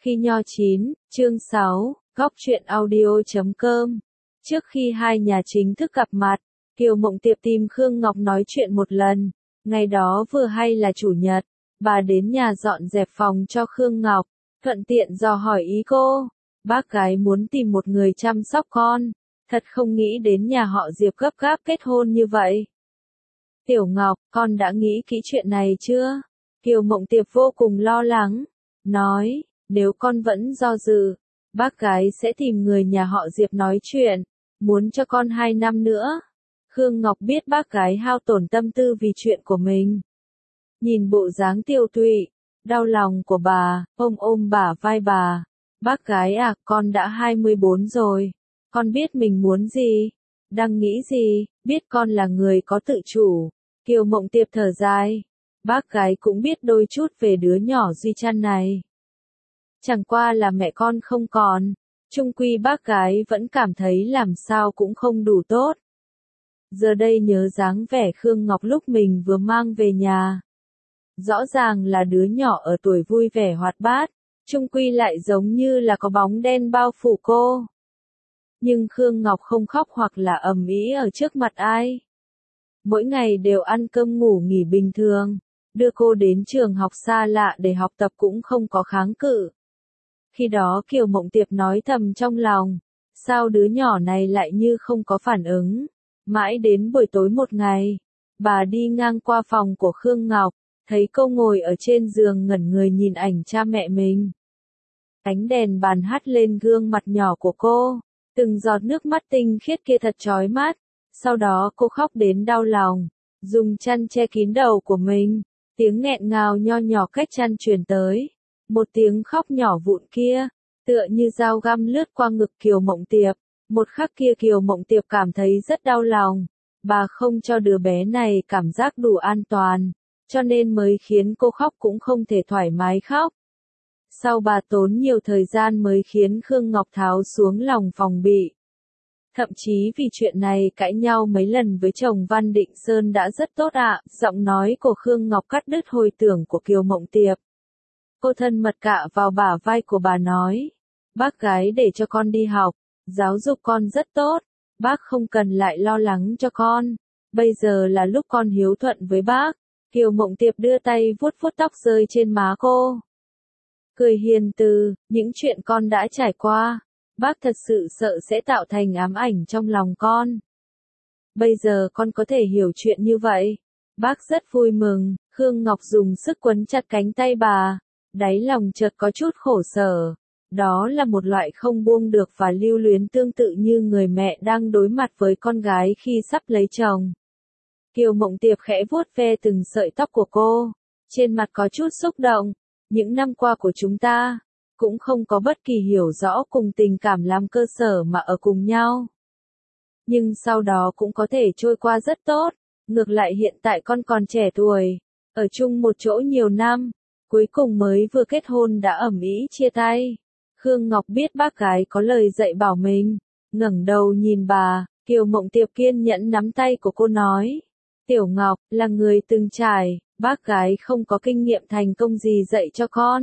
Khi nho chín, chương 6, góc truyện audio.com. Trước khi hai nhà chính thức gặp mặt, Kiều Mộng Tiệp tìm Khương Ngọc nói chuyện một lần. Ngày đó vừa hay là chủ nhật, bà đến nhà dọn dẹp phòng cho Khương Ngọc, thuận tiện dò hỏi ý cô. Bác gái muốn tìm một người chăm sóc con, thật không nghĩ đến nhà họ Diệp gấp gáp kết hôn như vậy. Tiểu Ngọc, con đã nghĩ kỹ chuyện này chưa? Kiều Mộng Tiệp vô cùng lo lắng, nói, nếu con vẫn do dự, bác gái sẽ tìm người nhà họ Diệp nói chuyện, muốn cho con 2 năm nữa. Khương Ngọc biết bác gái hao tổn tâm tư vì chuyện của mình. Nhìn bộ dáng tiêu tụy, đau lòng của bà, ôm bả vai bà. Bác gái à, con đã 24 rồi, con biết mình muốn gì, đang nghĩ gì, biết con là người có tự chủ. Kiều Mộng Tiệp thở dài, bác gái cũng biết đôi chút về đứa nhỏ Duy Trăn này. Chẳng qua là mẹ con không còn, chung quy bác gái vẫn cảm thấy làm sao cũng không đủ tốt. Giờ đây nhớ dáng vẻ Khương Ngọc lúc mình vừa mang về nhà. Rõ ràng là đứa nhỏ ở tuổi vui vẻ hoạt bát, chung quy lại giống như là có bóng đen bao phủ cô. Nhưng Khương Ngọc không khóc hoặc là ầm ĩ ở trước mặt ai. Mỗi ngày đều ăn cơm ngủ nghỉ bình thường, đưa cô đến trường học xa lạ để học tập cũng không có kháng cự. Khi đó Kiều Mộng Tiệp nói thầm trong lòng, sao đứa nhỏ này lại như không có phản ứng. Mãi đến buổi tối một ngày, bà đi ngang qua phòng của Khương Ngọc, thấy cô ngồi ở trên giường ngẩn người nhìn ảnh cha mẹ mình. Ánh đèn bàn hắt lên gương mặt nhỏ của cô, từng giọt nước mắt tinh khiết kia thật chói mắt. Sau đó cô khóc đến đau lòng, dùng chăn che kín đầu của mình, tiếng nghẹn ngào nho nhỏ cách chăn truyền tới. Một tiếng khóc nhỏ vụn kia, tựa như dao găm lướt qua ngực Kiều Mộng Tiệp. Một khắc kia Kiều Mộng Tiệp cảm thấy rất đau lòng. Bà không cho đứa bé này cảm giác đủ an toàn, cho nên mới khiến cô khóc cũng không thể thoải mái khóc. Sau bà tốn nhiều thời gian mới khiến Khương Ngọc tháo xuống lòng phòng bị. Thậm chí vì chuyện này cãi nhau mấy lần với chồng Văn Định Sơn đã rất tốt ạ. Giọng nói của Khương Ngọc cắt đứt hồi tưởng của Kiều Mộng Tiệp. Cô thân mật cạ vào bả vai của bà nói, bác gái để cho con đi học, giáo dục con rất tốt, bác không cần lại lo lắng cho con, bây giờ là lúc con hiếu thuận với bác. Kiều Mộng Tiệp đưa tay vuốt vuốt tóc rơi trên má cô. Cười hiền từ, những chuyện con đã trải qua, bác thật sự sợ sẽ tạo thành ám ảnh trong lòng con. Bây giờ con có thể hiểu chuyện như vậy, bác rất vui mừng. Khương Ngọc dùng sức quấn chặt cánh tay bà, đáy lòng chợt có chút khổ sở. Đó là một loại không buông được và lưu luyến tương tự như người mẹ đang đối mặt với con gái khi sắp lấy chồng. Kiều Mộng Tiệp khẽ vuốt ve từng sợi tóc của cô, trên mặt có chút xúc động. Những năm qua của chúng ta, cũng không có bất kỳ hiểu rõ cùng tình cảm làm cơ sở mà ở cùng nhau. Nhưng sau đó cũng có thể trôi qua rất tốt, ngược lại hiện tại con còn trẻ tuổi, ở chung một chỗ nhiều năm, cuối cùng mới vừa kết hôn đã ầm ĩ chia tay. Khương Ngọc biết bác gái có lời dạy bảo mình, ngẩng đầu nhìn bà, Kiều Mộng Tiệp kiên nhẫn nắm tay của cô nói, Tiểu Ngọc, là người từng trải, bác gái không có kinh nghiệm thành công gì dạy cho con.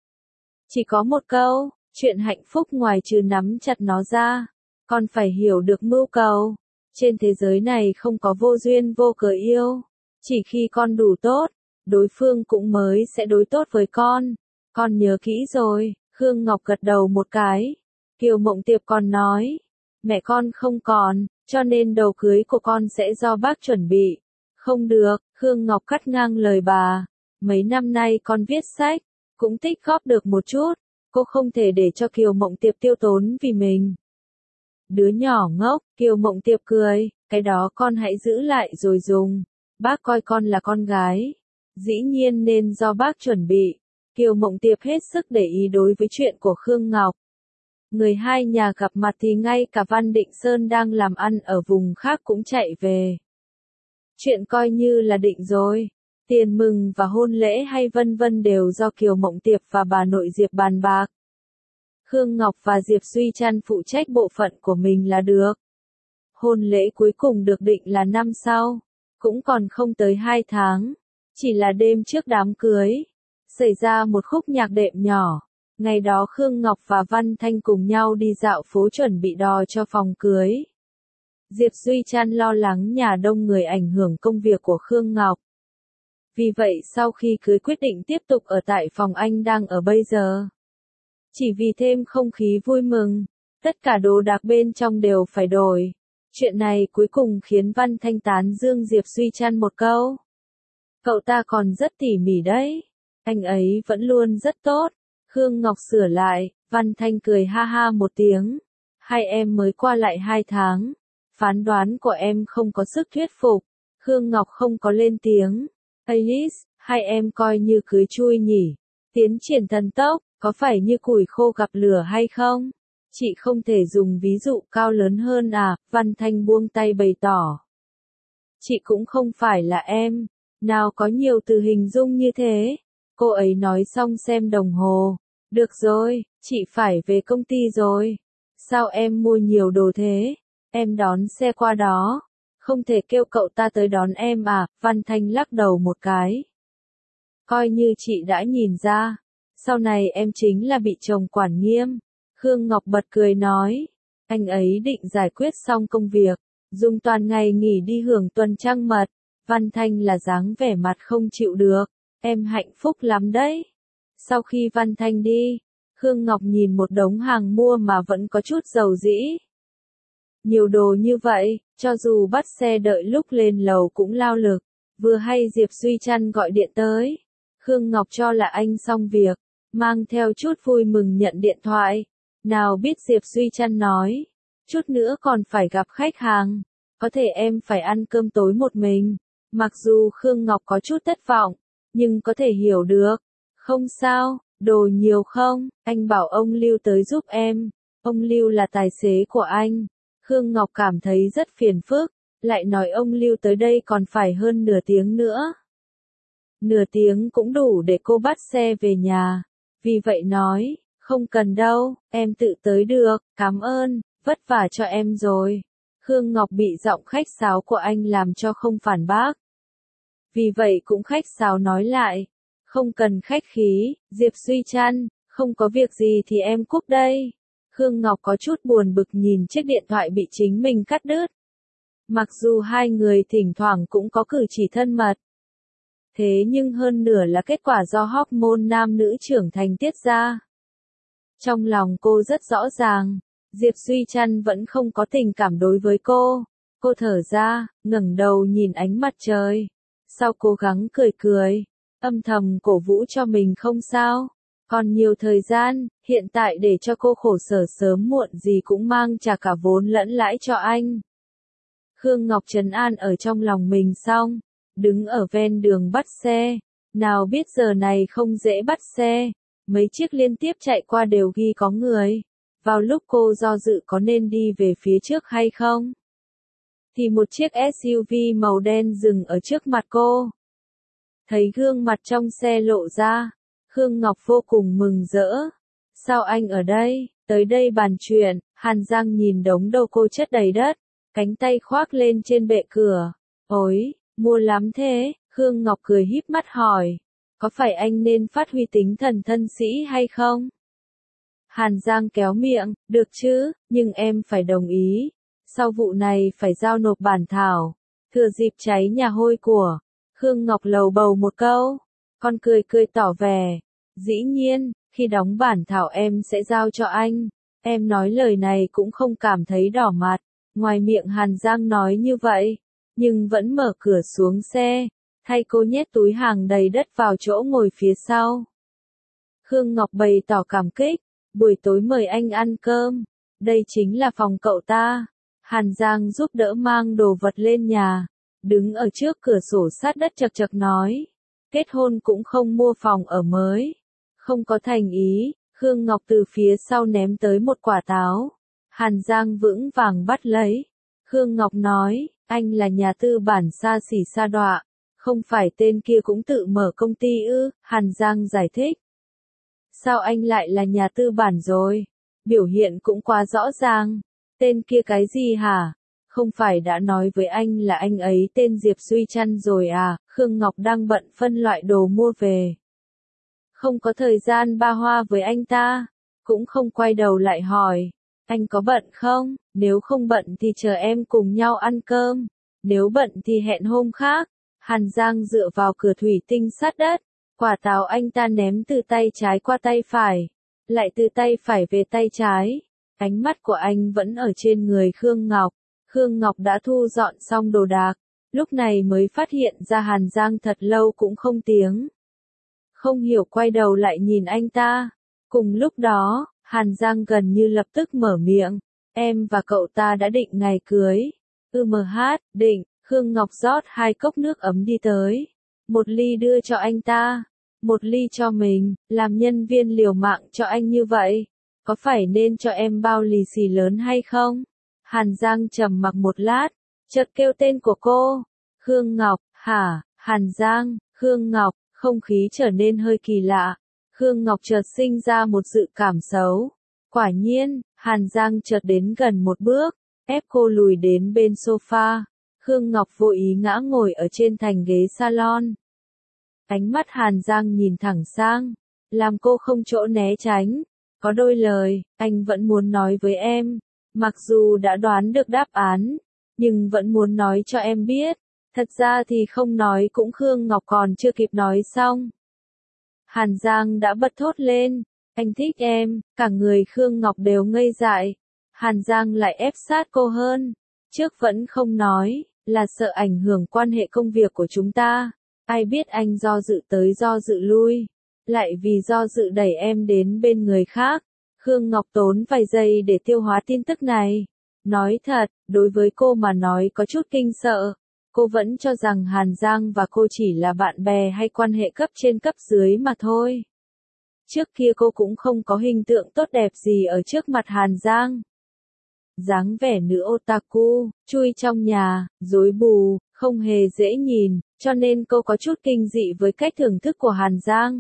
Chỉ có một câu, chuyện hạnh phúc ngoài trừ nắm chặt nó ra, con phải hiểu được mưu cầu. Trên thế giới này không có vô duyên vô cớ yêu, chỉ khi con đủ tốt, đối phương cũng mới sẽ đối tốt với con. Con nhớ kỹ rồi. Khương Ngọc gật đầu một cái. Kiều Mộng Tiệp còn nói, mẹ con không còn, cho nên đầu cưới của con sẽ do bác chuẩn bị. Không được, Khương Ngọc cắt ngang lời bà. Mấy năm nay con viết sách, cũng tích góp được một chút, cô không thể để cho Kiều Mộng Tiệp tiêu tốn vì mình. Đứa nhỏ ngốc, Kiều Mộng Tiệp cười, cái đó con hãy giữ lại rồi dùng. Bác coi con là con gái, dĩ nhiên nên do bác chuẩn bị. Kiều Mộng Tiệp hết sức để ý đối với chuyện của Khương Ngọc. Người hai nhà gặp mặt thì ngay cả Văn Định Sơn đang làm ăn ở vùng khác cũng chạy về. Chuyện coi như là định rồi. Tiền mừng và hôn lễ hay vân vân đều do Kiều Mộng Tiệp và bà nội Diệp bàn bạc. Khương Ngọc và Diệp Duy Trăn phụ trách bộ phận của mình là được. Hôn lễ cuối cùng được định là năm sau, cũng còn không tới 2 tháng. Chỉ là đêm trước đám cưới, xảy ra một khúc nhạc đệm nhỏ. Ngày đó Khương Ngọc và Văn Thanh cùng nhau đi dạo phố chuẩn bị đò cho phòng cưới. Diệp Duy Trăn lo lắng nhà đông người ảnh hưởng công việc của Khương Ngọc. Vì vậy sau khi cưới quyết định tiếp tục ở tại phòng anh đang ở bây giờ. Chỉ vì thêm không khí vui mừng, tất cả đồ đạc bên trong đều phải đổi. Chuyện này cuối cùng khiến Văn Thanh tán dương Diệp Duy Trăn một câu. Cậu ta còn rất tỉ mỉ đấy. Anh ấy vẫn luôn rất tốt. Khương Ngọc sửa lại, Văn Thanh cười ha ha một tiếng. Hai em mới qua lại 2 tháng. Phán đoán của em không có sức thuyết phục. Khương Ngọc không có lên tiếng. Alice, hai em coi như cưới chui nhỉ. Tiến triển thần tốc, có phải như củi khô gặp lửa hay không? Chị không thể dùng ví dụ cao lớn hơn à? Văn Thanh buông tay bày tỏ. Chị cũng không phải là em. Nào có nhiều từ hình dung như thế. Cô ấy nói xong xem đồng hồ. Được rồi, chị phải về công ty rồi. Sao em mua nhiều đồ thế? Em đón xe qua đó. Không thể kêu cậu ta tới đón em à? Văn Thanh lắc đầu một cái. Coi như chị đã nhìn ra. Sau này em chính là bị chồng quản nghiêm. Khương Ngọc bật cười nói. Anh ấy định giải quyết xong công việc. Dùng toàn ngày nghỉ đi hưởng tuần trăng mật. Văn Thanh là dáng vẻ mặt không chịu được. Em hạnh phúc lắm đấy. Sau khi Văn Thanh đi, Khương Ngọc nhìn một đống hàng mua mà vẫn có chút dầu dĩ. Nhiều đồ như vậy, cho dù bắt xe đợi lúc lên lầu cũng lao lực. Vừa hay Diệp Duy Trăn gọi điện tới. Khương Ngọc cho là anh xong việc, mang theo chút vui mừng nhận điện thoại. Nào biết Diệp Duy Trăn nói, chút nữa còn phải gặp khách hàng. Có thể em phải ăn cơm tối một mình. Mặc dù Khương Ngọc có chút thất vọng, nhưng có thể hiểu được. Không sao, đồ nhiều không, anh bảo ông Lưu tới giúp em. Ông Lưu là tài xế của anh. Khương Ngọc cảm thấy rất phiền phức, lại nói ông Lưu tới đây còn phải hơn nửa tiếng nữa. Nửa tiếng cũng đủ để cô bắt xe về nhà. Vì vậy nói, không cần đâu, em tự tới được, cảm ơn, vất vả cho em rồi. Khương Ngọc bị giọng khách sáo của anh làm cho không phản bác. Vì vậy cũng khách sáo nói lại, không cần khách khí, Diệp Duy Trăn, không có việc gì thì em cúp đây. Khương Ngọc có chút buồn bực nhìn chiếc điện thoại bị chính mình cắt đứt. Mặc dù hai người thỉnh thoảng cũng có cử chỉ thân mật. Thế nhưng hơn nửa là kết quả do hormone nam nữ trưởng thành tiết ra. Trong lòng cô rất rõ ràng, Diệp Duy Trăn vẫn không có tình cảm đối với cô. Cô thở ra, ngẩng đầu nhìn ánh mặt trời. Sau cố gắng cười cười, âm thầm cổ vũ cho mình không sao. Còn nhiều thời gian, hiện tại để cho cô khổ sở sớm muộn gì cũng mang trả cả vốn lẫn lãi cho anh. Khương Ngọc trấn an ở trong lòng mình xong, đứng ở ven đường bắt xe. Nào biết giờ này không dễ bắt xe, mấy chiếc liên tiếp chạy qua đều ghi có người. Vào lúc cô do dự có nên đi về phía trước hay không, thì một chiếc SUV màu đen dừng ở trước mặt cô. Thấy gương mặt trong xe lộ ra, Khương Ngọc vô cùng mừng rỡ. Sao anh ở đây? Tới đây bàn chuyện. Hàn Giang nhìn đống đồ cô chất đầy đất, cánh tay khoác lên trên bệ cửa. Ôi, mua lắm thế? Khương Ngọc cười híp mắt hỏi. Có phải anh nên phát huy tính thần thân sĩ hay không? Hàn Giang kéo miệng, được chứ, nhưng em phải đồng ý. Sau vụ này phải giao nộp bản thảo. Thừa dịp cháy nhà hôi của. Khương Ngọc lầu bầu một câu. Con cười cười tỏ vẻ. Dĩ nhiên, khi đóng bản thảo em sẽ giao cho anh. Em nói lời này cũng không cảm thấy đỏ mặt. Ngoài miệng Hàn Giang nói như vậy, nhưng vẫn mở cửa xuống xe, thay cô nhét túi hàng đầy đất vào chỗ ngồi phía sau. Khương Ngọc bày tỏ cảm kích. Buổi tối mời anh ăn cơm. Đây chính là phòng cậu ta. Hàn Giang giúp đỡ mang đồ vật lên nhà. Đứng ở trước cửa sổ sát đất chật chật nói. Kết hôn cũng không mua phòng ở mới. Không có thành ý. Khương Ngọc từ phía sau ném tới một quả táo. Hàn Giang vững vàng bắt lấy. Khương Ngọc nói, anh là nhà tư bản xa xỉ sa đọa. Không phải tên kia cũng tự mở công ty ư? Hàn Giang giải thích. Sao anh lại là nhà tư bản rồi? Biểu hiện cũng quá rõ ràng. Tên kia cái gì hả? Không phải đã nói với anh là anh ấy tên Diệp Duy Trăn rồi à? Khương Ngọc đang bận phân loại đồ mua về. không có thời gian ba hoa với anh ta, cũng không quay đầu lại hỏi, anh có bận không, nếu không bận thì chờ em cùng nhau ăn cơm, nếu bận thì hẹn hôm khác. Hàn Giang dựa vào cửa thủy tinh sát đất, quả táo anh ta ném từ tay trái qua tay phải, lại từ tay phải về tay trái. Ánh mắt của anh vẫn ở trên người Khương Ngọc. Khương Ngọc đã thu dọn xong đồ đạc, lúc này mới phát hiện ra Hàn Giang thật lâu cũng không tiếng. Không hiểu quay đầu lại nhìn anh ta. Cùng lúc đó, Hàn Giang gần như lập tức mở miệng, em và cậu ta đã định ngày cưới. Định. Khương Ngọc rót 2 cốc nước ấm đi tới. 1 ly đưa cho anh ta, 1 ly cho mình, làm nhân viên liều mạng cho anh như vậy. Có phải nên cho em bao lì xì lớn hay không? Hàn Giang trầm mặc một lát, chợt kêu tên của cô. Khương Ngọc, hả? Hàn Giang, Khương Ngọc, không khí trở nên hơi kỳ lạ. Khương Ngọc chợt sinh ra một dự cảm xấu. Quả nhiên, Hàn Giang chợt đến gần một bước, ép cô lùi đến bên sofa. Khương Ngọc vô ý ngã ngồi ở trên thành ghế salon. Ánh mắt Hàn Giang nhìn thẳng sang, làm cô không chỗ né tránh. Có đôi lời, anh vẫn muốn nói với em. Mặc dù đã đoán được đáp án, nhưng vẫn muốn nói cho em biết. Thật ra thì không nói cũng Khương Ngọc còn chưa kịp nói xong. Hàn Giang đã bật thốt lên, anh thích em, cả người Khương Ngọc đều ngây dại. Hàn Giang lại ép sát cô hơn. Trước vẫn không nói, là sợ ảnh hưởng quan hệ công việc của chúng ta. Ai biết anh do dự tới do dự lui, lại vì do dự đẩy em đến bên người khác. Khương Ngọc tốn vài giây để tiêu hóa tin tức này. Nói thật, đối với cô mà nói có chút kinh sợ. Cô vẫn cho rằng Hàn Giang và cô chỉ là bạn bè hay quan hệ cấp trên cấp dưới mà thôi. Trước kia cô cũng không có hình tượng tốt đẹp gì ở trước mặt Hàn Giang. Dáng vẻ nữ otaku, chui trong nhà, rối bù, không hề dễ nhìn, cho nên cô có chút kinh dị với cách thưởng thức của Hàn Giang.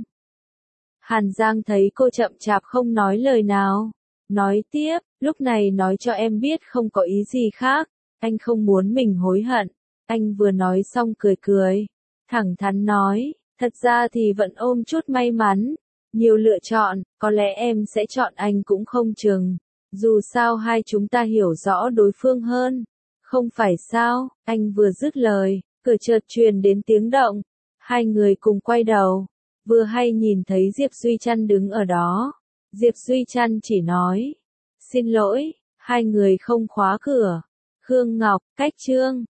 Hàn Giang thấy cô chậm chạp không nói lời nào. Nói tiếp, lúc này nói cho em biết không có ý gì khác, anh không muốn mình hối hận. Anh vừa nói xong cười cười, thẳng thắn nói, thật ra thì vẫn ôm chút may mắn. Nhiều lựa chọn, có lẽ em sẽ chọn anh cũng không chừng. Dù sao hai chúng ta hiểu rõ đối phương hơn. Không phải sao, anh vừa dứt lời, cửa chợt truyền đến tiếng động. Hai người cùng quay đầu, vừa hay nhìn thấy Diệp Duy Trăn đứng ở đó. Diệp Duy Trăn chỉ nói, xin lỗi, hai người không khóa cửa. Khương Ngọc, cách chương.